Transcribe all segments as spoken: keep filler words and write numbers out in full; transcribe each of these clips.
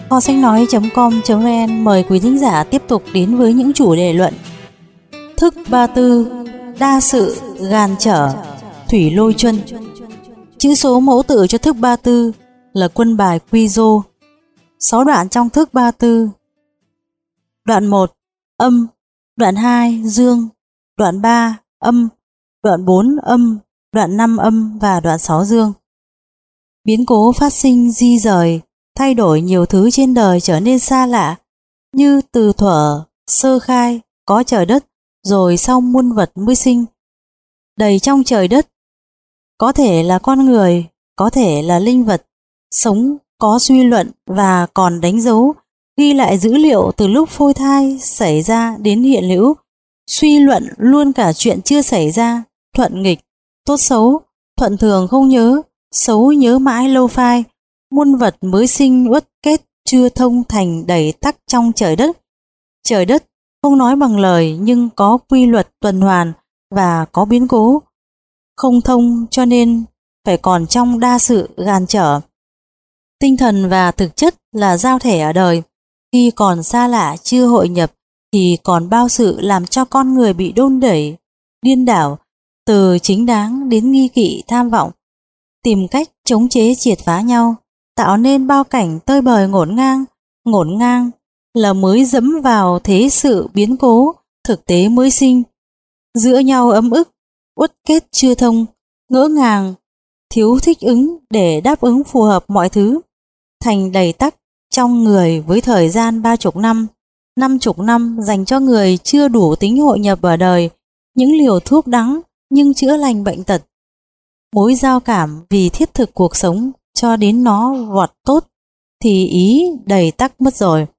Kho sách nói chấm com chấm vn mời quý thính giả tiếp tục đến với những chủ đề luận. Thức ba tư, đa sự, gàn trở, thủy lôi chuân. Chữ số mẫu tự cho thức ba tư là quân bài quy dô. Sáu đoạn trong thức ba tư. Đoạn một, âm. Đoạn hai, dương. Đoạn ba, âm. Đoạn bốn, âm. Đoạn năm, âm và đoạn sáu, dương. Biến cố phát sinh di rời, thay đổi nhiều thứ trên đời trở nên xa lạ, như từ thuở sơ khai có trời đất, rồi sau muôn vật mới sinh. Đầy trong trời đất, có thể là con người, có thể là linh vật, sống có suy luận và còn đánh dấu, ghi lại dữ liệu từ lúc phôi thai xảy ra đến hiện hữu, suy luận luôn cả chuyện chưa xảy ra, thuận nghịch, tốt xấu, thuận thường không nhớ, xấu nhớ mãi lâu phai. Muôn vật mới sinh uất kết chưa thông thành đầy tắc trong trời đất. Trời đất không nói bằng lời nhưng có quy luật tuần hoàn và có biến cố. Không thông cho nên phải còn trong đa sự gàn trở. Tinh thần và thực chất là giao thể ở đời. Khi còn xa lạ chưa hội nhập thì còn bao sự làm cho con người bị đôn đẩy, điên đảo, từ chính đáng đến nghi kỵ tham vọng, tìm cách chống chế triệt phá nhau, tạo nên bao cảnh tơi bời ngổn ngang. Ngổn ngang là mới dẫm vào thế sự biến cố, thực tế mới sinh. Giữa nhau ấm ức, uất kết chưa thông, ngỡ ngàng, thiếu thích ứng để đáp ứng phù hợp mọi thứ. Thành đầy tắc trong người với thời gian ba chục năm, năm chục năm dành cho người chưa đủ tính hội nhập ở đời, những liều thuốc đắng nhưng chữa lành bệnh tật. Mối giao cảm vì thiết thực cuộc sống cho đến nó vọt tốt thì ý đầy tắc mất rồi.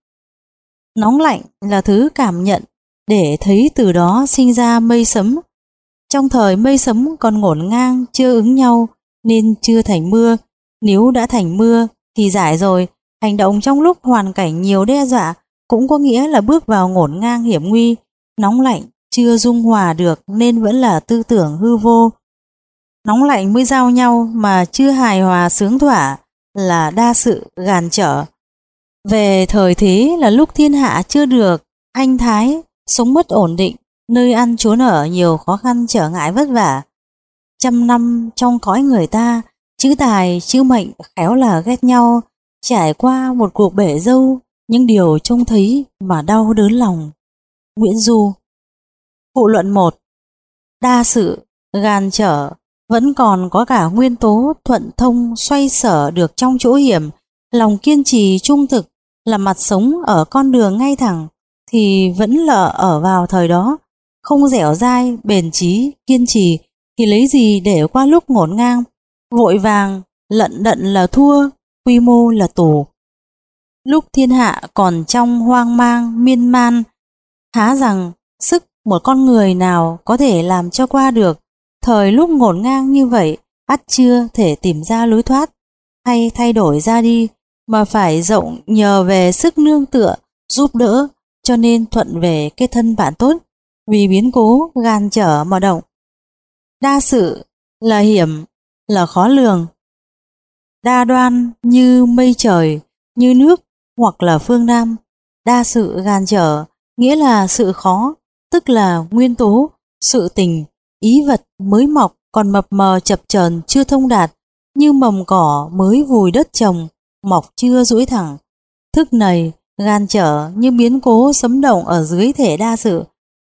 Nóng lạnh là thứ cảm nhận để thấy từ đó sinh ra mây sấm. Trong thời mây sấm còn ngổn ngang chưa ứng nhau nên chưa thành mưa. Nếu đã thành mưa thì giải rồi. Hành động trong lúc hoàn cảnh nhiều đe dọa cũng có nghĩa là bước vào ngổn ngang hiểm nguy. Nóng lạnh chưa dung hòa được nên vẫn là tư tưởng hư vô. Nóng lạnh mới giao nhau mà chưa hài hòa sướng thỏa là đa sự gàn trở. Về thời thế là lúc thiên hạ chưa được anh thái, sống mất ổn định, nơi ăn trốn ở nhiều khó khăn trở ngại vất vả. Trăm năm trong cõi người ta, chữ tài chữ mệnh khéo là ghét nhau, trải qua một cuộc bể dâu, những điều trông thấy mà đau đớn lòng. Nguyễn Du. Phụ luận một. Đa sự gàn trở vẫn còn có cả nguyên tố thuận thông xoay sở được trong chỗ hiểm. Lòng kiên trì trung thực là mặt sống ở con đường ngay thẳng thì vẫn lợ ở vào thời đó. Không dẻo dai, bền chí, kiên trì thì lấy gì để qua lúc ngổn ngang. Vội vàng, lận đận là thua, quy mô là tù. Lúc thiên hạ còn trong hoang mang, miên man, há rằng sức một con người nào có thể làm cho qua được. Thời lúc ngổn ngang như vậy, ắt chưa thể tìm ra lối thoát hay thay đổi ra đi, mà phải rộng nhờ về sức nương tựa, giúp đỡ, cho nên thuận về cái thân bạn tốt, vì biến cố gàn trở mà động. Đa sự là hiểm, là khó lường. Đa đoan như mây trời, như nước hoặc là phương Nam. Đa sự gàn trở nghĩa là sự khó, tức là nguyên tố, sự tình, ý vật mới mọc còn mập mờ chập chờn chưa thông đạt, như mầm cỏ mới vùi đất trồng, mọc chưa duỗi thẳng. Thức này gàn trở như biến cố sấm động ở dưới thể đa sự.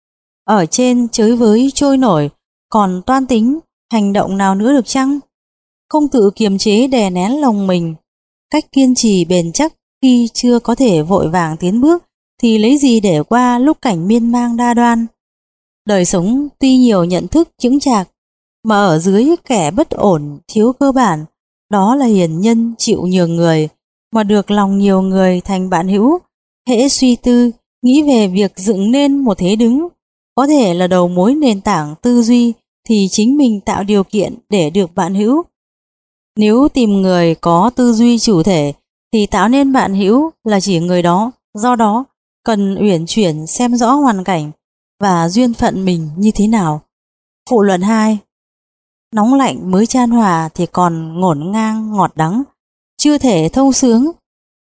Ở trên chới với trôi nổi, còn toan tính, hành động nào nữa được chăng? Không tự kiềm chế đè nén lòng mình, cách kiên trì bền chắc khi chưa có thể vội vàng tiến bước thì lấy gì để qua lúc cảnh miên man đa đoan. Đời sống tuy nhiều nhận thức chững chạc, mà ở dưới kẻ bất ổn thiếu cơ bản, đó là hiền nhân chịu nhường người, mà được lòng nhiều người thành bạn hữu. Hễ suy tư, nghĩ về việc dựng nên một thế đứng, có thể là đầu mối nền tảng tư duy, thì chính mình tạo điều kiện để được bạn hữu. Nếu tìm người có tư duy chủ thể, thì tạo nên bạn hữu là chỉ người đó, do đó cần uyển chuyển xem rõ hoàn cảnh và duyên phận mình như thế nào. Phụ luận hai. Nóng lạnh mới chan hòa thì còn ngổn ngang ngọt đắng, chưa thể thông sướng.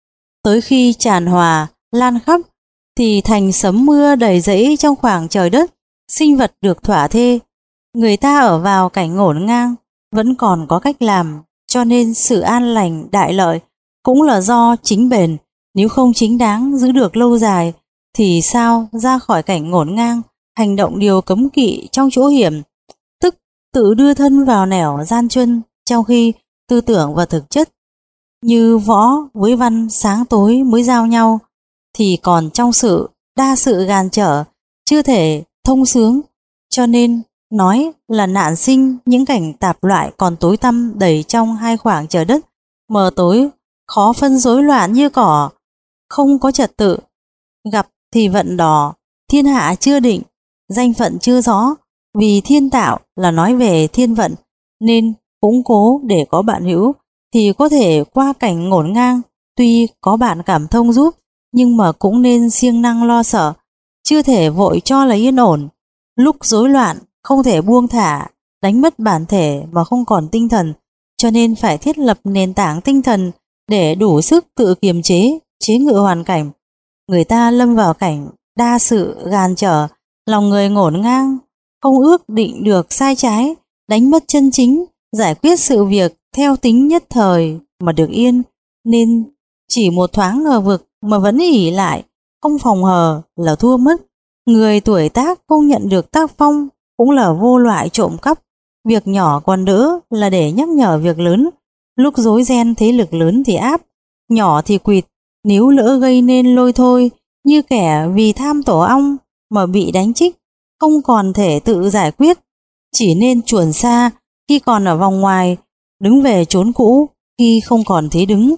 Tới khi tràn hòa, lan khắp, thì thành sấm mưa đầy rẫy trong khoảng trời đất, sinh vật được thỏa thê. Người ta ở vào cảnh ngổn ngang, vẫn còn có cách làm, cho nên sự an lành đại lợi cũng là do chính bền. Nếu không chính đáng giữ được lâu dài, thì sao ra khỏi cảnh ngổn ngang, hành động điều cấm kỵ trong chỗ hiểm, tức tự đưa thân vào nẻo gian truân, trong khi tư tưởng và thực chất như võ với văn sáng tối mới giao nhau, thì còn trong sự đa sự gàn trở, chưa thể thông sướng. Cho nên nói là nạn sinh những cảnh tạp loại còn tối tăm đầy trong hai khoảng trời đất mờ tối, khó phân rối loạn như cỏ, không có trật tự. Gặp thì vận đỏ, thiên hạ chưa định, danh phận chưa rõ. Vì thiên tạo là nói về thiên vận, nên cũng cố để có bạn hữu thì có thể qua cảnh ngổn ngang. Tuy có bạn cảm thông giúp, nhưng mà cũng nên siêng năng lo sợ, chưa thể vội cho là yên ổn. Lúc rối loạn không thể buông thả, đánh mất bản thể mà không còn tinh thần, cho nên phải thiết lập nền tảng tinh thần để đủ sức tự kiềm chế, chế ngự hoàn cảnh. Người ta lâm vào cảnh đa sự gàn trở, lòng người ngổn ngang, không ước định được sai trái, đánh mất chân chính, giải quyết sự việc theo tính nhất thời mà được yên, nên chỉ một thoáng ngờ vực mà vẫn ỷ lại, không phòng hờ là thua mất. Người tuổi tác không nhận được tác phong cũng là vô loại trộm cắp. Việc nhỏ còn đỡ là để nhắc nhở việc lớn. Lúc rối ren thế lực lớn thì áp, nhỏ thì quỵt. Nếu lỡ gây nên lôi thôi, như kẻ vì tham tổ ong mà bị đánh trích, không còn thể tự giải quyết, chỉ nên chuồn xa khi còn ở vòng ngoài, đứng về chốn cũ khi không còn thế đứng.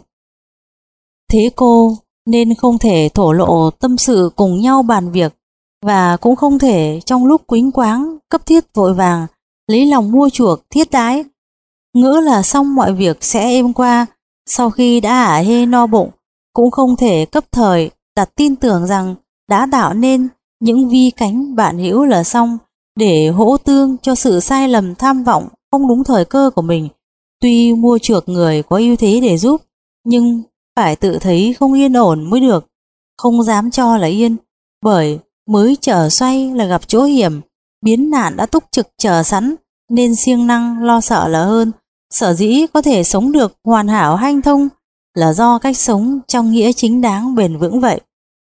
Thế cô nên không thể thổ lộ tâm sự cùng nhau bàn việc, và cũng không thể trong lúc quýnh quáng cấp thiết vội vàng lấy lòng mua chuộc thiết đái, ngỡ là xong mọi việc sẽ êm qua. Sau khi đã hả hê no bụng, cũng không thể cấp thời đặt tin tưởng rằng đã tạo nên những vi cánh bạn hữu là xong, để hỗ tương cho sự sai lầm tham vọng không đúng thời cơ của mình. Tuy mua chuộc người có ưu thế để giúp, nhưng phải tự thấy không yên ổn mới được, không dám cho là yên, bởi mới trở xoay là gặp chỗ hiểm, biến nạn đã túc trực chờ sẵn, nên siêng năng lo sợ là hơn. Sở dĩ có thể sống được hoàn hảo hanh thông là do cách sống trong nghĩa chính đáng bền vững vậy.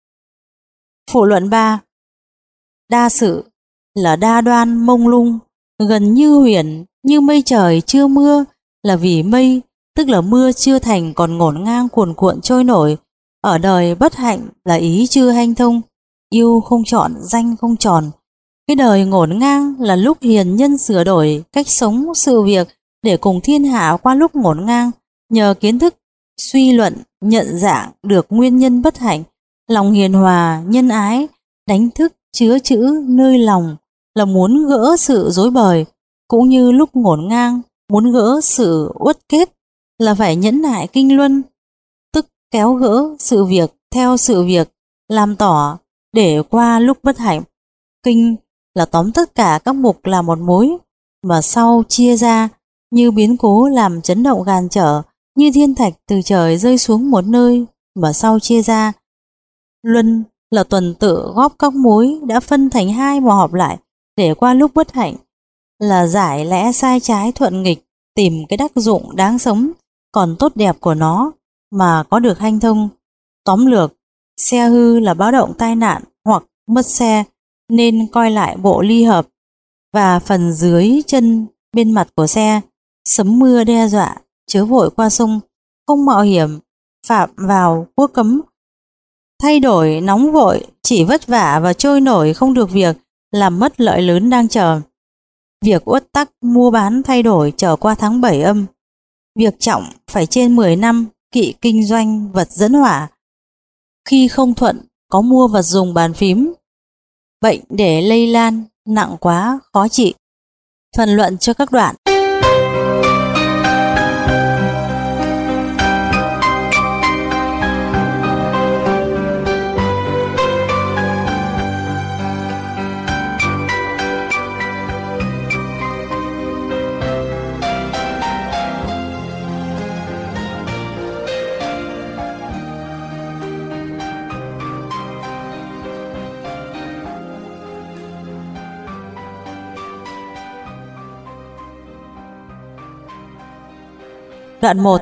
Phụ luận ba. Đa sự là đa đoan mông lung, gần như huyền, như mây trời chưa mưa, là vì mây, tức là mưa chưa thành còn ngổn ngang cuồn cuộn trôi nổi. Ở đời bất hạnh là ý chưa hanh thông, yêu không chọn, danh không tròn. Cái đời ngổn ngang là lúc hiền nhân sửa đổi cách sống sự việc để cùng thiên hạ qua lúc ngổn ngang. Nhờ kiến thức suy luận nhận dạng được nguyên nhân bất hạnh, lòng hiền hòa nhân ái đánh thức chứa chữ nơi lòng, là muốn gỡ sự rối bời. Cũng như lúc ngổn ngang muốn gỡ sự uất kết là phải nhẫn nại kinh luân, tức kéo gỡ sự việc theo sự việc, làm tỏ để qua lúc bất hạnh. Kinh là tóm tất cả các mục là một mối, mà sau chia ra như biến cố làm chấn động gàn trở, như thiên thạch từ trời rơi xuống một nơi mà sau chia ra. Luân là tuần tự góp các mối đã phân thành hai mà họp lại để qua lúc bất hạnh, là giải lẽ sai trái thuận nghịch, tìm cái đắc dụng đáng sống còn tốt đẹp của nó mà có được hanh thông. Tóm lược, xe hư là báo động tai nạn hoặc mất xe, nên coi lại bộ ly hợp và phần dưới chân bên mặt của xe. Sấm mưa đe dọa, chớ vội qua sông, không mạo hiểm phạm vào quốc cấm. Thay đổi nóng vội, chỉ vất vả và trôi nổi không được việc, làm mất lợi lớn đang chờ. Việc uất tắc mua bán thay đổi trở qua tháng bảy âm. Việc trọng phải trên mười năm, kỵ kinh doanh vật dẫn hỏa. Khi không thuận, có mua vật dùng bàn phím. Bệnh để lây lan, nặng quá, khó trị. Phần luận cho các đoạn. Đoạn một.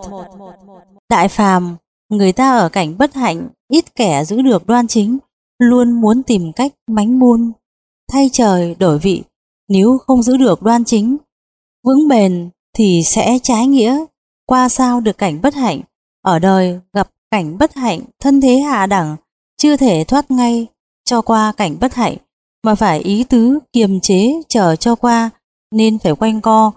Đại phàm, người ta ở cảnh bất hạnh, ít kẻ giữ được đoan chính, luôn muốn tìm cách mánh muôn, thay trời đổi vị. Nếu không giữ được đoan chính, vững bền thì sẽ trái nghĩa. Qua sao được cảnh bất hạnh, ở đời gặp cảnh bất hạnh, thân thế hạ đẳng, chưa thể thoát ngay cho qua cảnh bất hạnh, mà phải ý tứ kiềm chế chờ cho qua, nên phải quanh co.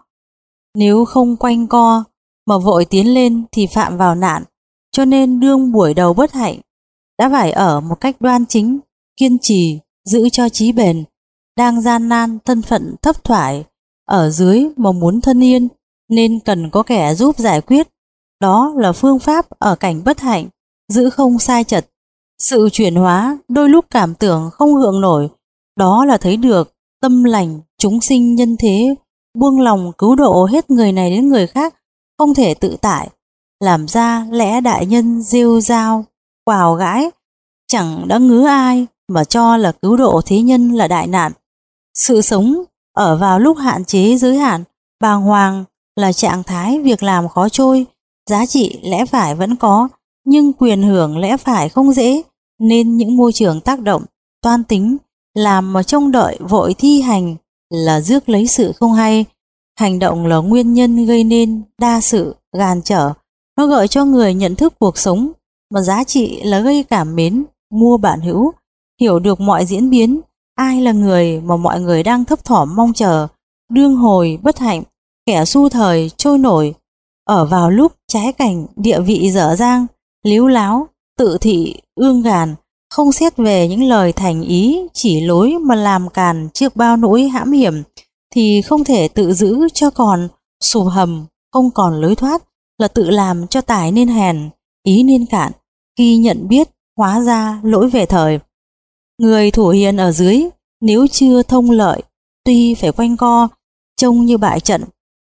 Nếu không quanh co mà vội tiến lên thì phạm vào nạn. Cho nên đương buổi đầu bất hạnh, đã phải ở một cách đoan chính, kiên trì, giữ cho chí bền. Đang gian nan, thân phận thấp thoải, ở dưới mà muốn thân yên, nên cần có kẻ giúp giải quyết. Đó là phương pháp ở cảnh bất hạnh, giữ không sai chật. Sự chuyển hóa đôi lúc cảm tưởng không gượng nổi, đó là thấy được tâm lành chúng sinh nhân thế, buông lòng cứu độ hết người này đến người khác, không thể tự tại, làm ra lẽ đại nhân rêu rao, quào gãi, chẳng đã ngứa ai mà cho là cứu độ thế nhân là đại nạn. Sự sống ở vào lúc hạn chế giới hạn, bàng hoàng là trạng thái việc làm khó trôi, giá trị lẽ phải vẫn có, nhưng quyền hưởng lẽ phải không dễ, nên những môi trường tác động, toan tính, làm mà trông đợi vội thi hành là rước lấy sự không hay. Hành động là nguyên nhân gây nên đa sự, gàn trở, nó gợi cho người nhận thức cuộc sống, mà giá trị là gây cảm mến, mua bạn hữu, hiểu được mọi diễn biến. Ai là người mà mọi người đang thấp thỏm mong chờ, đương hồi bất hạnh, kẻ su thời trôi nổi, ở vào lúc trái cảnh địa vị dở dang, líu láo, tự thị, ương gàn, không xét về những lời thành ý, chỉ lối mà làm càn trước bao nỗi hãm hiểm, thì không thể tự giữ cho còn sụp hầm, không còn lối thoát, là tự làm cho tài nên hèn, ý nên cạn. Khi nhận biết, hóa ra lỗi về thời. Người thủ hiền ở dưới, nếu chưa thông lợi, tuy phải quanh co, trông như bại trận,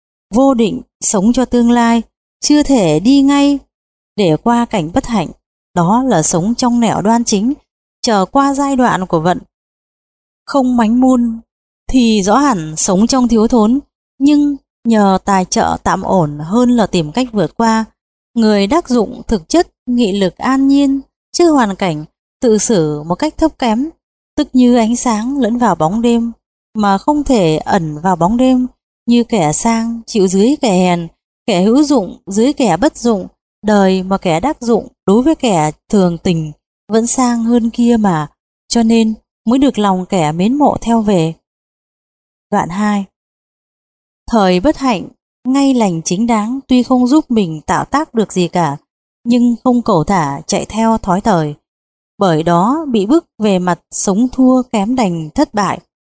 vô định, sống cho tương lai, chưa thể đi ngay để qua cảnh bất hạnh. Đó là sống trong nẻo đoan chính, chờ qua giai đoạn của vận. Không mánh mun thì rõ hẳn sống trong thiếu thốn, nhưng nhờ tài trợ tạm ổn hơn là tìm cách vượt qua. Người đắc dụng thực chất, nghị lực an nhiên, chứ hoàn cảnh tự xử một cách thấp kém, tức như ánh sáng lẫn vào bóng đêm, mà không thể ẩn vào bóng đêm, như kẻ sang chịu dưới kẻ hèn, kẻ hữu dụng dưới kẻ bất dụng. Đời mà kẻ đắc dụng đối với kẻ thường tình vẫn sang hơn kia mà, cho nên mới được lòng kẻ mến mộ theo về. Đoạn hai. Thời bất hạnh, ngay lành chính đáng tuy không giúp mình tạo tác được gì cả, nhưng không cẩu thả chạy theo thói thời, bởi đó bị bức về mặt sống thua kém đành thất bại.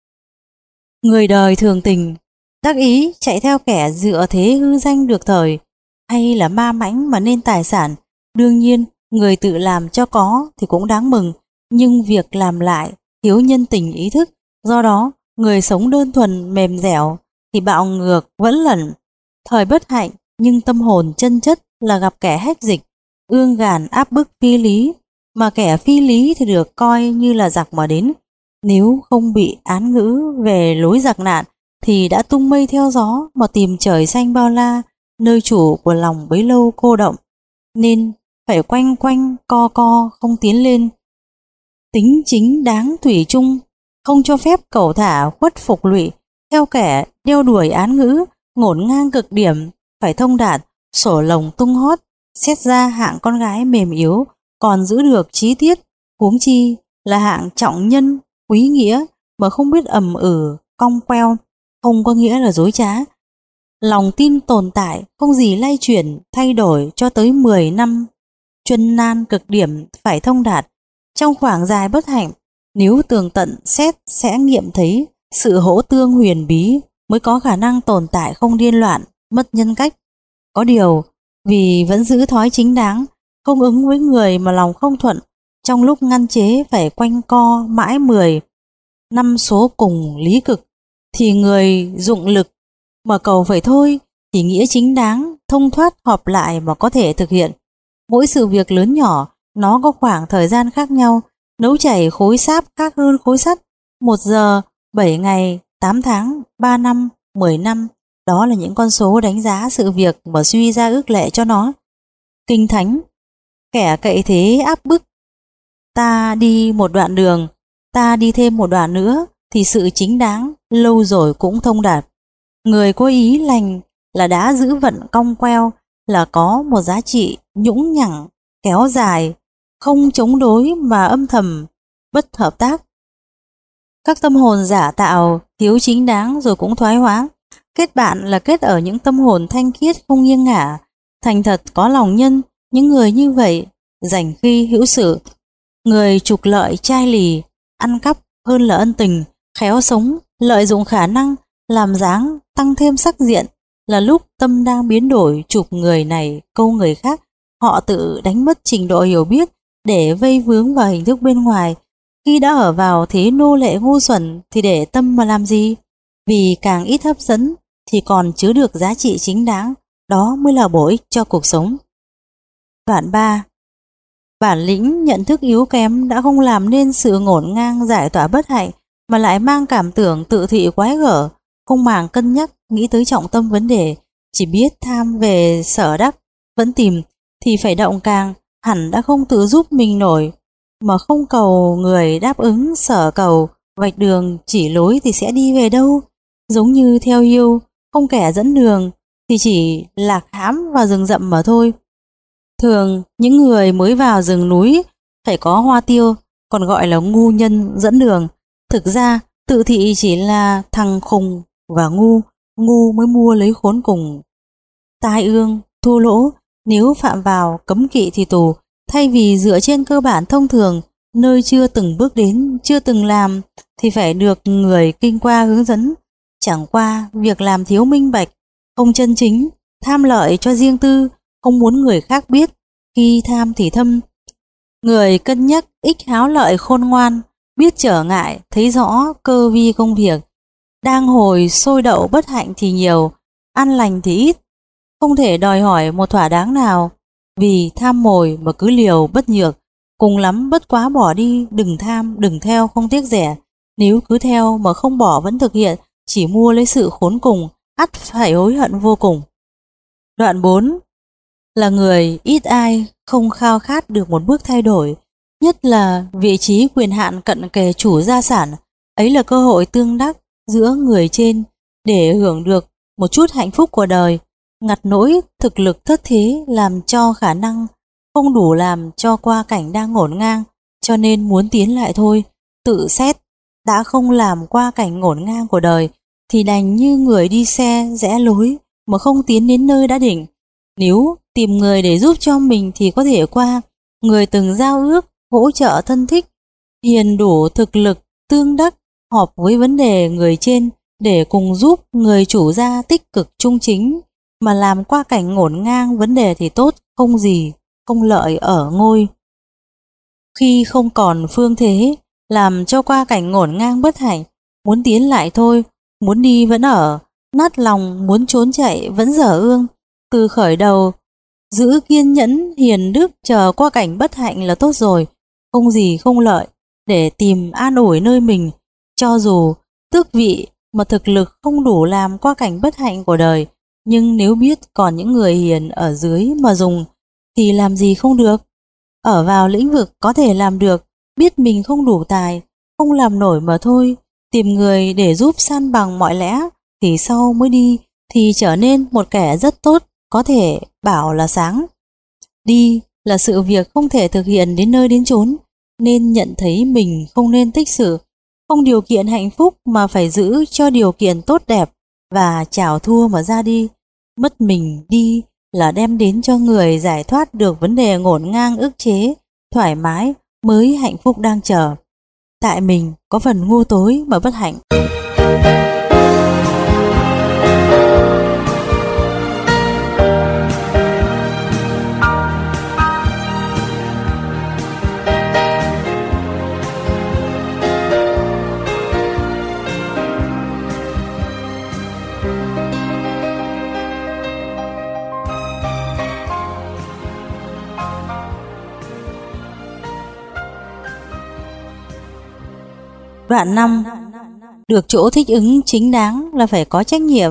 Người đời thường tình, đắc ý chạy theo kẻ dựa thế hư danh được thời, hay là ma mãnh mà nên tài sản. Đương nhiên, người tự làm cho có thì cũng đáng mừng, nhưng việc làm lại thiếu nhân tình ý thức. Do đó, người sống đơn thuần mềm dẻo thì bạo ngược vẫn lẩn. Thời bất hạnh, nhưng tâm hồn chân chất là gặp kẻ hách dịch, ương gàn áp bức phi lý, mà kẻ phi lý thì được coi như là giặc mà đến. Nếu không bị án ngữ về lối giặc nạn thì đã tung mây theo gió mà tìm trời xanh bao la, nơi chủ của lòng bấy lâu cô động, nên phải quanh quanh co co không tiến lên. Tính chính đáng thủy chung, không cho phép cẩu thả khuất phục lụy theo kẻ đeo đuổi án ngữ ngổn ngang cực điểm. Phải thông đạt, sổ lồng tung hót, xét ra hạng con gái mềm yếu còn giữ được trí tiết, huống chi là hạng trọng nhân quý nghĩa mà không biết ầm ử cong queo, không có nghĩa là dối trá. Lòng tin tồn tại, không gì lay chuyển, thay đổi cho tới mười năm. Chuyên nan cực điểm phải thông đạt. Trong khoảng dài bất hạnh, nếu tường tận xét sẽ nghiệm thấy sự hỗ tương huyền bí mới có khả năng tồn tại không điên loạn, mất nhân cách. Có điều, vì vẫn giữ thói chính đáng, không ứng với người mà lòng không thuận, trong lúc ngăn chế phải quanh co mãi mười năm số cùng lý cực, thì người dụng lực mà cầu phải thôi, thì nghĩa chính đáng, thông thoát họp lại mà có thể thực hiện. Mỗi sự việc lớn nhỏ, nó có khoảng thời gian khác nhau. Nấu chảy khối sáp khác hơn khối sắt. Một giờ, bảy ngày, tám tháng, ba năm, mười năm, Đó là những con số đánh giá sự việc mà suy ra ước lệ cho nó. Kinh thánh, kẻ cậy thế áp bức. Ta đi một đoạn đường, ta đi thêm một đoạn nữa, thì sự chính đáng lâu rồi cũng thông đạt. Người có ý lành là đã giữ vận cong queo, là có một giá trị nhũng nhẳng, kéo dài, không chống đối mà âm thầm, bất hợp tác. Các tâm hồn giả tạo, thiếu chính đáng rồi cũng thoái hóa. Kết bạn là kết ở những tâm hồn thanh khiết không nghiêng ngả, thành thật có lòng nhân. Những người như vậy dành khi hữu sự. Người trục lợi chai lì, ăn cắp hơn là ân tình, khéo sống, lợi dụng khả năng, làm dáng, tăng thêm sắc diện. Là lúc tâm đang biến đổi, chụp người này câu người khác, họ tự đánh mất trình độ hiểu biết để vây vướng vào hình thức bên ngoài. Khi đã ở vào thế nô lệ ngu xuẩn thì để tâm mà làm gì? Vì càng ít hấp dẫn thì còn chứa được giá trị chính đáng, đó mới là bổ ích cho cuộc sống. Đoạn ba. Bản lĩnh nhận thức yếu kém đã không làm nên sự ngổn ngang giải tỏa bất hạnh, mà lại mang cảm tưởng tự thị quái gở, không màng cân nhắc nghĩ tới trọng tâm vấn đề, chỉ biết tham về sở đắc, vẫn tìm thì phải động càng, hẳn đã không tự giúp mình nổi, mà không cầu người đáp ứng sở cầu, vạch đường chỉ lối thì sẽ đi về đâu. Giống như theo yêu, không kẻ dẫn đường thì chỉ lạc hãm vào rừng rậm mà thôi. Thường những người mới vào rừng núi phải có hoa tiêu, còn gọi là ngu nhân dẫn đường. Thực ra tự thị chỉ là thằng khùng và ngu, ngu mới mua lấy khốn cùng. Tai ương, thua lỗ, nếu phạm vào cấm kỵ thì tù, thay vì dựa trên cơ bản thông thường, nơi chưa từng bước đến, chưa từng làm, thì phải được người kinh qua hướng dẫn. Chẳng qua việc làm thiếu minh bạch, không chân chính, tham lợi cho riêng tư, không muốn người khác biết, khi tham thì thâm. Người cân nhắc ích háo lợi khôn ngoan, biết trở ngại, thấy rõ cơ vi công việc. Đang hồi sôi đậu bất hạnh thì nhiều, an lành thì ít, không thể đòi hỏi một thỏa đáng nào. Vì tham mồi mà cứ liều bất nhược, cùng lắm bất quá bỏ đi, đừng tham, đừng theo không tiếc rẻ. Nếu cứ theo mà không bỏ vẫn thực hiện, chỉ mua lấy sự khốn cùng, ắt phải hối hận vô cùng. Đoạn bốn. Là người ít ai không khao khát được một bước thay đổi, nhất là vị trí quyền hạn cận kề chủ gia sản. Ấy là cơ hội tương đắc giữa người trên để hưởng được một chút hạnh phúc của đời, ngặt nỗi thực lực thất thế làm cho khả năng không đủ làm cho qua cảnh đang ngổn ngang, cho nên muốn tiến lại thôi. Tự xét đã không làm qua cảnh ngổn ngang của đời thì đành như người đi xe rẽ lối mà không tiến đến nơi đã định. Nếu tìm người để giúp cho mình thì có thể qua, người từng giao ước hỗ trợ thân thích, hiền đủ thực lực tương đắc, họp với vấn đề người trên để cùng giúp người chủ gia tích cực trung chính, mà làm qua cảnh ngổn ngang vấn đề thì tốt, không gì không lợi ở ngôi. Khi không còn phương thế, làm cho qua cảnh ngổn ngang bất hạnh, muốn tiến lại thôi, muốn đi vẫn ở, nát lòng muốn trốn chạy vẫn dở ương. Từ khởi đầu, giữ kiên nhẫn hiền đức chờ qua cảnh bất hạnh là tốt rồi, không gì không lợi, để tìm an ủi nơi mình. Cho dù tước vị mà thực lực không đủ làm qua cảnh bất hạnh của đời, nhưng nếu biết còn những người hiền ở dưới mà dùng thì làm gì không được. Ở vào lĩnh vực có thể làm được, biết mình không đủ tài, không làm nổi mà thôi, tìm người để giúp san bằng mọi lẽ thì sau mới đi thì trở nên một kẻ rất tốt, có thể bảo là sáng. Đi là sự việc không thể thực hiện đến nơi đến chốn, nên nhận thấy mình không nên tích sự, không điều kiện hạnh phúc mà phải giữ cho điều kiện tốt đẹp và chào thua mà ra đi. Mất mình đi là đem đến cho người giải thoát được vấn đề ngổn ngang ức chế, thoải mái mới hạnh phúc đang chờ. Tại mình có phần ngu tối mà bất hạnh. Đoạn năm. Được chỗ thích ứng chính đáng là phải có trách nhiệm.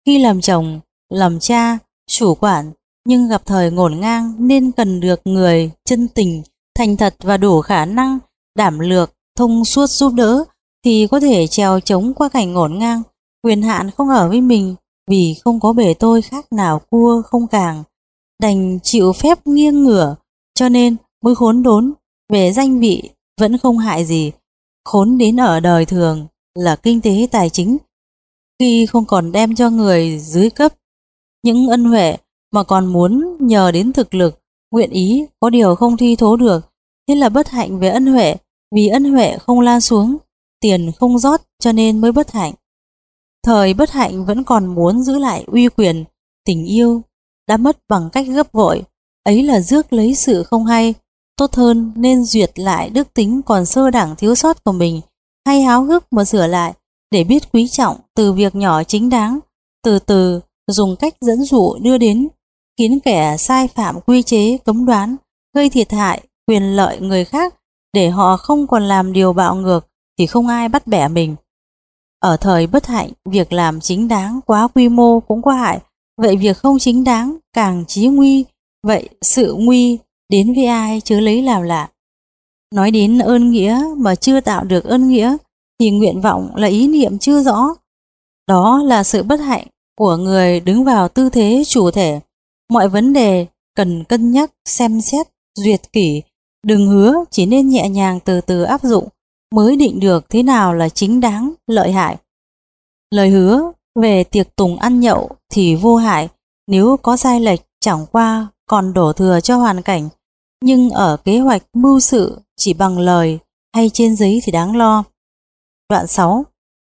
Khi làm chồng, làm cha, chủ quản, nhưng gặp thời ngổn ngang nên cần được người chân tình, thành thật và đủ khả năng, đảm lược, thông suốt giúp đỡ thì có thể trèo chống qua cảnh ngổn ngang. Quyền hạn không ở với mình vì không có bề tôi khác nào cua không càng, đành chịu phép nghiêng ngửa, cho nên mới khốn đốn. Về danh vị vẫn không hại gì, khốn đến ở đời thường là kinh tế tài chính, khi không còn đem cho người dưới cấp những ân huệ mà còn muốn nhờ đến thực lực, nguyện ý, có điều không thi thố được, thế là bất hạnh về ân huệ. Vì ân huệ không lan xuống, tiền không rót cho nên mới bất hạnh. Thời bất hạnh vẫn còn muốn giữ lại uy quyền, tình yêu đã mất bằng cách gấp vội, ấy là rước lấy sự không hay. Tốt hơn nên duyệt lại đức tính còn sơ đẳng thiếu sót của mình, hay háo hức mà sửa lại, để biết quý trọng từ việc nhỏ chính đáng, từ từ dùng cách dẫn dụ đưa đến, khiến kẻ sai phạm quy chế cấm đoán, gây thiệt hại quyền lợi người khác để họ không còn làm điều bạo ngược thì không ai bắt bẻ mình. Ở thời bất hạnh, việc làm chính đáng quá quy mô cũng có hại, vậy việc không chính đáng càng chí nguy, vậy sự nguy đến với ai chớ lấy làm lạ. Nói đến ơn nghĩa mà chưa tạo được ơn nghĩa thì nguyện vọng là ý niệm chưa rõ. Đó là sự bất hạnh của người đứng vào tư thế chủ thể. Mọi vấn đề cần cân nhắc, xem xét, duyệt kỹ, đừng hứa, chỉ nên nhẹ nhàng từ từ áp dụng mới định được thế nào là chính đáng, lợi hại. Lời hứa về tiệc tùng ăn nhậu thì vô hại, nếu có sai lệch chẳng qua còn đổ thừa cho hoàn cảnh, nhưng ở kế hoạch mưu sự chỉ bằng lời hay trên giấy thì đáng lo. Đoạn sáu.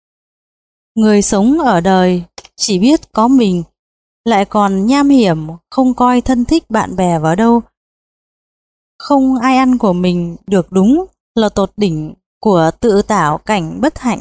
Người sống ở đời chỉ biết có mình, lại còn nham hiểm, không coi thân thích bạn bè vào đâu. Không ai ăn của mình được đúng là tột đỉnh của tự tạo cảnh bất hạnh.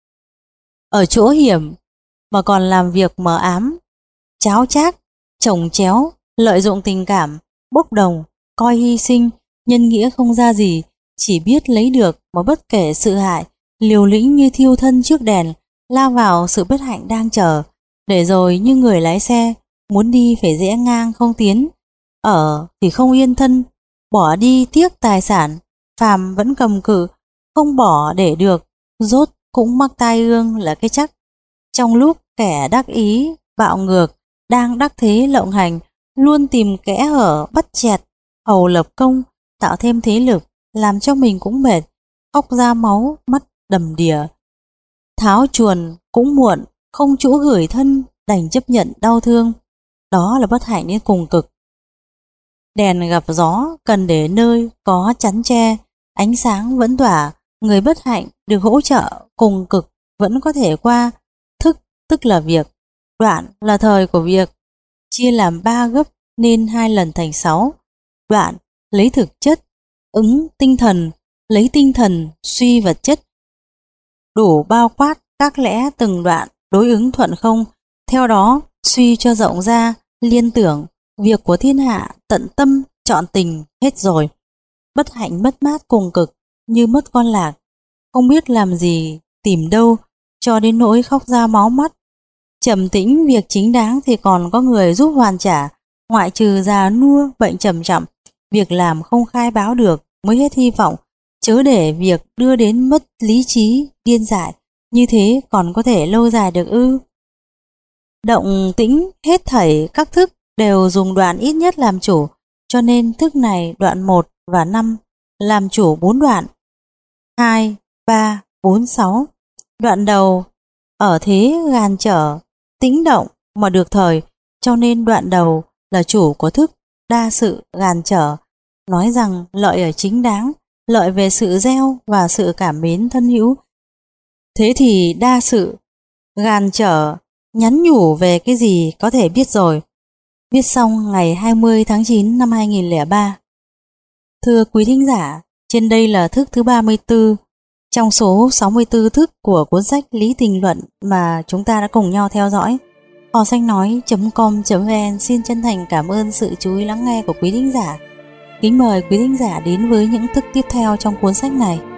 Ở chỗ hiểm mà còn làm việc mờ ám, cháo chác, chồng chéo, lợi dụng tình cảm, bốc đồng, coi hy sinh, nhân nghĩa không ra gì, chỉ biết lấy được mà bất kể sự hại, liều lĩnh như thiêu thân trước đèn, lao vào sự bất hạnh đang chờ, để rồi như người lái xe, muốn đi phải rẽ ngang không tiến, ở thì không yên thân, bỏ đi tiếc tài sản, phàm vẫn cầm cự, không bỏ để được, rốt cũng mắc tai ương là cái chắc. Trong lúc kẻ đắc ý, bạo ngược, đang đắc thế lộng hành, luôn tìm kẽ hở bắt chẹt, hầu lập công, tạo thêm thế lực, làm cho mình cũng mệt, khóc ra máu, mắt đầm đìa. Tháo chuồn cũng muộn, không chỗ gửi thân, đành chấp nhận đau thương. Đó là bất hạnh đến cùng cực. Đèn gặp gió cần để nơi có chắn che, ánh sáng vẫn tỏa, người bất hạnh được hỗ trợ cùng cực vẫn có thể qua. Thức tức là việc, đoạn là thời của việc, chia làm ba gấp nên hai lần thành sáu. Đoạn lấy thực chất, ứng tinh thần, lấy tinh thần suy vật chất. Đủ bao quát các lẽ từng đoạn đối ứng thuận không, theo đó suy cho rộng ra, liên tưởng, việc của thiên hạ tận tâm, chọn tình, hết rồi. Bất hạnh mất mát cùng cực, như mất con lạc, không biết làm gì, tìm đâu, cho đến nỗi khóc ra máu mắt. Trầm tĩnh việc chính đáng thì còn có người giúp hoàn trả, ngoại trừ già nua, bệnh trầm trọng, việc làm không khai báo được mới hết hy vọng, chớ để việc đưa đến mất lý trí, điên dại, như thế còn có thể lâu dài được ư? Động tĩnh hết thảy các thức đều dùng đoạn ít nhất làm chủ, cho nên thức này đoạn một và năm làm chủ bốn đoạn. hai, ba, bốn, sáu. Đoạn đầu ở thế gàn trở, tĩnh động mà được thời, cho nên đoạn đầu là chủ của thức đa sự gàn trở, nói rằng lợi ở chính đáng, lợi về sự gieo và sự cảm mến thân hữu. Thế thì đa sự gàn trở nhắn nhủ về cái gì có thể biết rồi. Viết xong ngày hai mươi tháng chín năm hai nghìn không trăm lẻ ba. Thưa quý thính giả, trên đây là thức thứ ba mươi tư trong số sáu mươi tư thức của cuốn sách Lý Tình Luận mà chúng ta đã cùng nhau theo dõi. Hò xanh nói chấm com chấm vn xin chân thành cảm ơn sự chú ý lắng nghe của quý thính giả. Kính mời quý thính giả đến với những thức tiếp theo trong cuốn sách này.